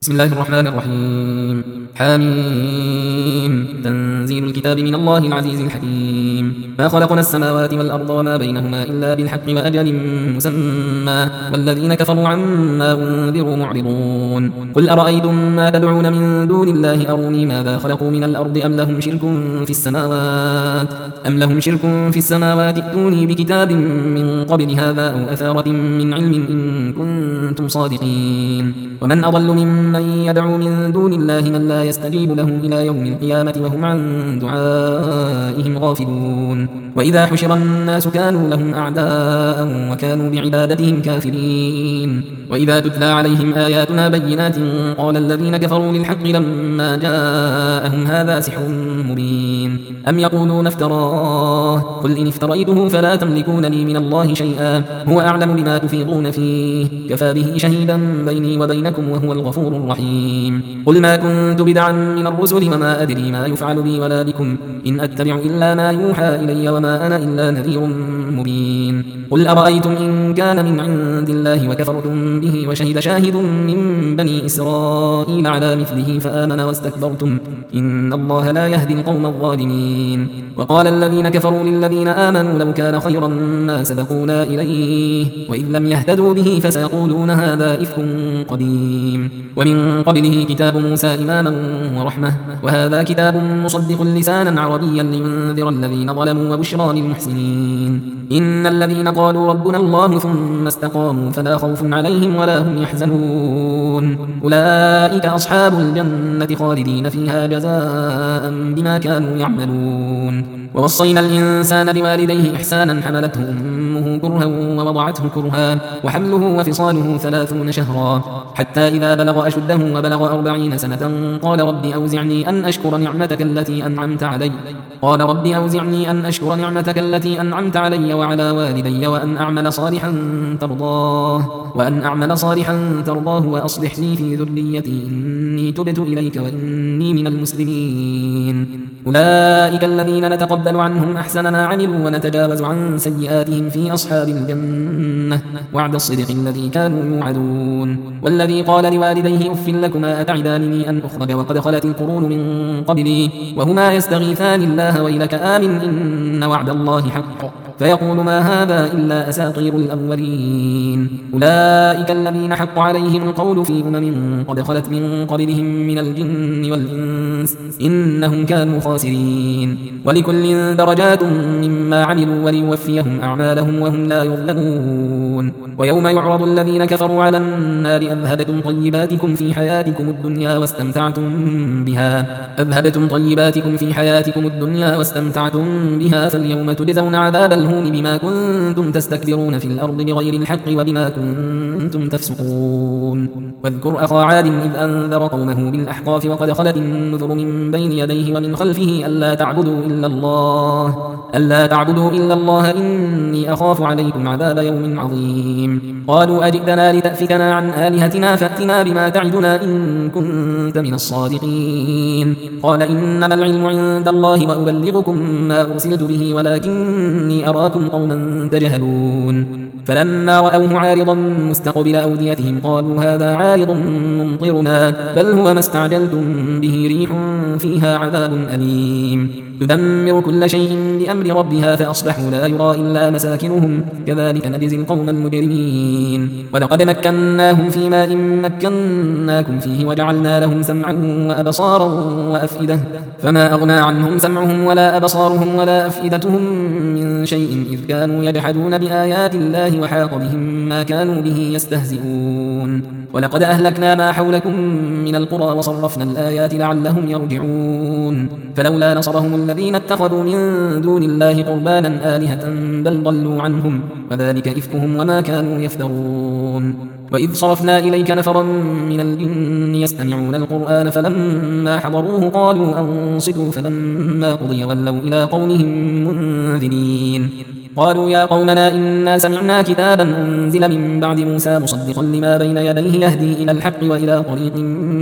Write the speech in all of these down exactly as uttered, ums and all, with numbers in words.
بسم الله الرحمن الرحيم. حميم. تنزيل الكتاب من الله العزيز الحكيم. ما خلقنا السماوات والأرض وما بينهما إلا بالحق وأجل مسمى والذين كفروا عما أنذروا معرضون. قل أرأيتم ما تدعون من دون الله أروني ماذا خلقوا من الأرض أم لهم شرك في السماوات أم لهم شرك في السماوات ائتوني بكتاب من قبل هذا أو أثارة من علم إن كنتم صادقين. ومن أضل ممن يدعو من دون الله من لا يستجيب له إلى يوم القيامة وهم عن دعائهم غافلون. وإذا حشر الناس كانوا لهم أعداء وكانوا بعبادتهم كافرين. وإذا تتلى عليهم آياتنا بينات قال الذين كفروا للحق لما جاءهم هذا سحر مبين أم يقولون افتراه قل إن افتريته فلا تملكون لي من الله شيئا هو أعلم بما تفيضون فيه كفى به شهيدا بيني وبينكم وهو الغفور الرحيم. قل ما كنت بدعا من الرسل وما أدري ما يفعل بي ولا بكم إن أتبع إلا ما يوحى إلي وما أنا إلا نذير مبين. قل أرأيتم إن كان من عند الله وكفرتم به وشهد شاهد من بني إسرائيل على مثله فآمن واستكبرتم إن الله لا يهدي القوم الظالمين. وقال الذين كفروا للذين آمنوا لو كان خيرا ما سبقونا إليه وإذ لم يهتدوا به فسيقولون هذا إفك قديم. ومن قبله كتاب موسى إماما ورحمة وهذا كتاب مصدق لسانا عربيا لينذر الذين ظلموا وبشرى للمحسنين. إن الذين قالوا ربنا الله ثم استقاموا فلا خوف عليهم ولا هم يحزنون أولئك أصحاب الجنة خالدين فيها جزاء بما كانوا يعملون. ووصينا الإنسان بوالديه إحسانا حملته أمه كرها ووضعته كرها وحمله وفصاله ثلاثون شهرا حتى إذا بلغ أشده وبلغ أربعين سنة قال رب أوزعني أن أشكر نعمتك التي أنعمت علي قال رب أوزعني أن أشكر نعمتك التي أنعمت علي وعلى والدي وأن أعمل صالحا ترضاه وأن أعمل صالحا ترضاه وأصلح لي في ذريتي إني تبت إليك وإني من المسلمين. أولئك الذين نتقبل عنهم أحسن ما عملوا ونتجاوز عن سيئاتهم في أصحاب الجنة وعد الصدق الذي كانوا يوعدون. والذي قال لوالديه أف لكما أتعدانني أن أخرج وقد خلت القرون من قبلي وهما يستغيثان الله ويلك آمن إن وعد الله حق فيقول ما هذا إلا أساطير الأولين. أولئك الذين حق عليهم القول في أمم قد خلت من قبلهم من الجن والإنس إنهم كانوا خاسرين. ولكل درجات مما عملوا وليوفيهم أعمالهم وهم لا يظلمون. ويوم يعرض الذين كفروا على النار أذهبتم طيباتكم في حياتكم الدنيا واستمتعتم بها أذهبتم طيباتكم في حياتكم الدنيا واستمتعتم بها فاليوم تجزون عذاب الهون بما كنتم تستكبرون في الأرض بغير الحق وبما كنتم تفسقون. واذكر أخا عاد إذ أنذر قومه بالأحقاف وقد خلت النذر من بين يديه ومن خلفه ألا تعبدوا إلا الله ألا تعبدوا إلا الله إني أخاف عليكم عذاب يوم عظيم. قالوا أجئتنا لتأفكنا عن آلهتنا فأتنا بما تعدنا إن كنت من الصادقين. قال إنما العلم عند الله وأبلغكم ما أرسلت به ولكني أراكم قوما تجهلون. فلما رأوه عارضا مستقبل أوديتهم قالوا هذا عارض ممطرنا بل هو ما استعجلتم به ريح فيها عذاب أليم تدمر كل شيء بأمر ربها فأصبحوا لا يرى إلا مساكنهم كذلك نجزي القوم المجرمين. ولقد مكناهم في ماء مكناكم فيه وجعلنا لهم سمعا وأبصارا وأفئدة فما أغنى عنهم سمعهم ولا أبصارهم ولا أفئدتهم من شيء إذ كانوا يجحدون بآيات الله وحاق بهم ما كانوا به يستهزئون. ولقد أهلكنا ما حولكم من القرى وصرفنا الآيات لعلهم يرجعون. فلولا نصرهم الذين اتخذوا من دون الله قربانا آلهة بل ضلوا عنهم وذلك إفكهم وما كانوا يفترون. وإذ صرفنا إليك نفرا من الجن يستمعون القرآن فلما حضروه قالوا أنصتوا فلما قضي ولوا إلى قومهم منذرين. قالوا يا قومنا إنا سمعنا كتابا أنزل من بعد موسى مصدقا لما بين يديه يهدي إلى الحق وإلى طريق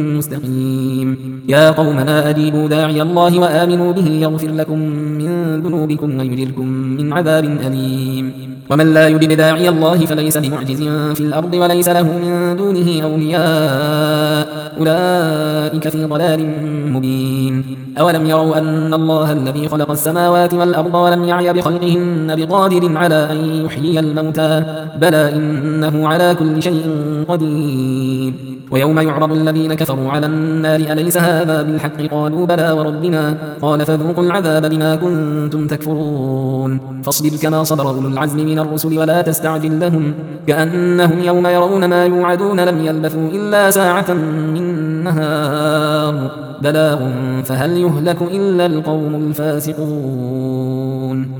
مستقيم. يا قومنا أجيبوا داعي الله وآمنوا به يغفر لكم من ذنوبكم ويجركم من عذاب أليم. ومن لا يجب داعي الله فليس بمعجز في الأرض وليس له من دونه أولياء أولئك في ضلال مبين أولم يروا أن الله الذي خلق السماوات والأرض ولم يعي بخلقهن بقادر على أن يحيي الموتى بلى إنه على كل شيء قدير ويوم يعرض الذين كفروا على النار أليس هذا بالحق قالوا بلى وربنا قال فذوقوا العذاب بما كنتم تكفرون فاصبر كما صبر أولو العزم من الرسل ولا تستعجل لهم كأنهم يوم يرون ما يوعدون لم يلبثوا إلا ساعة من نهار بلاغ فهل يهلك إلا القوم الفاسقون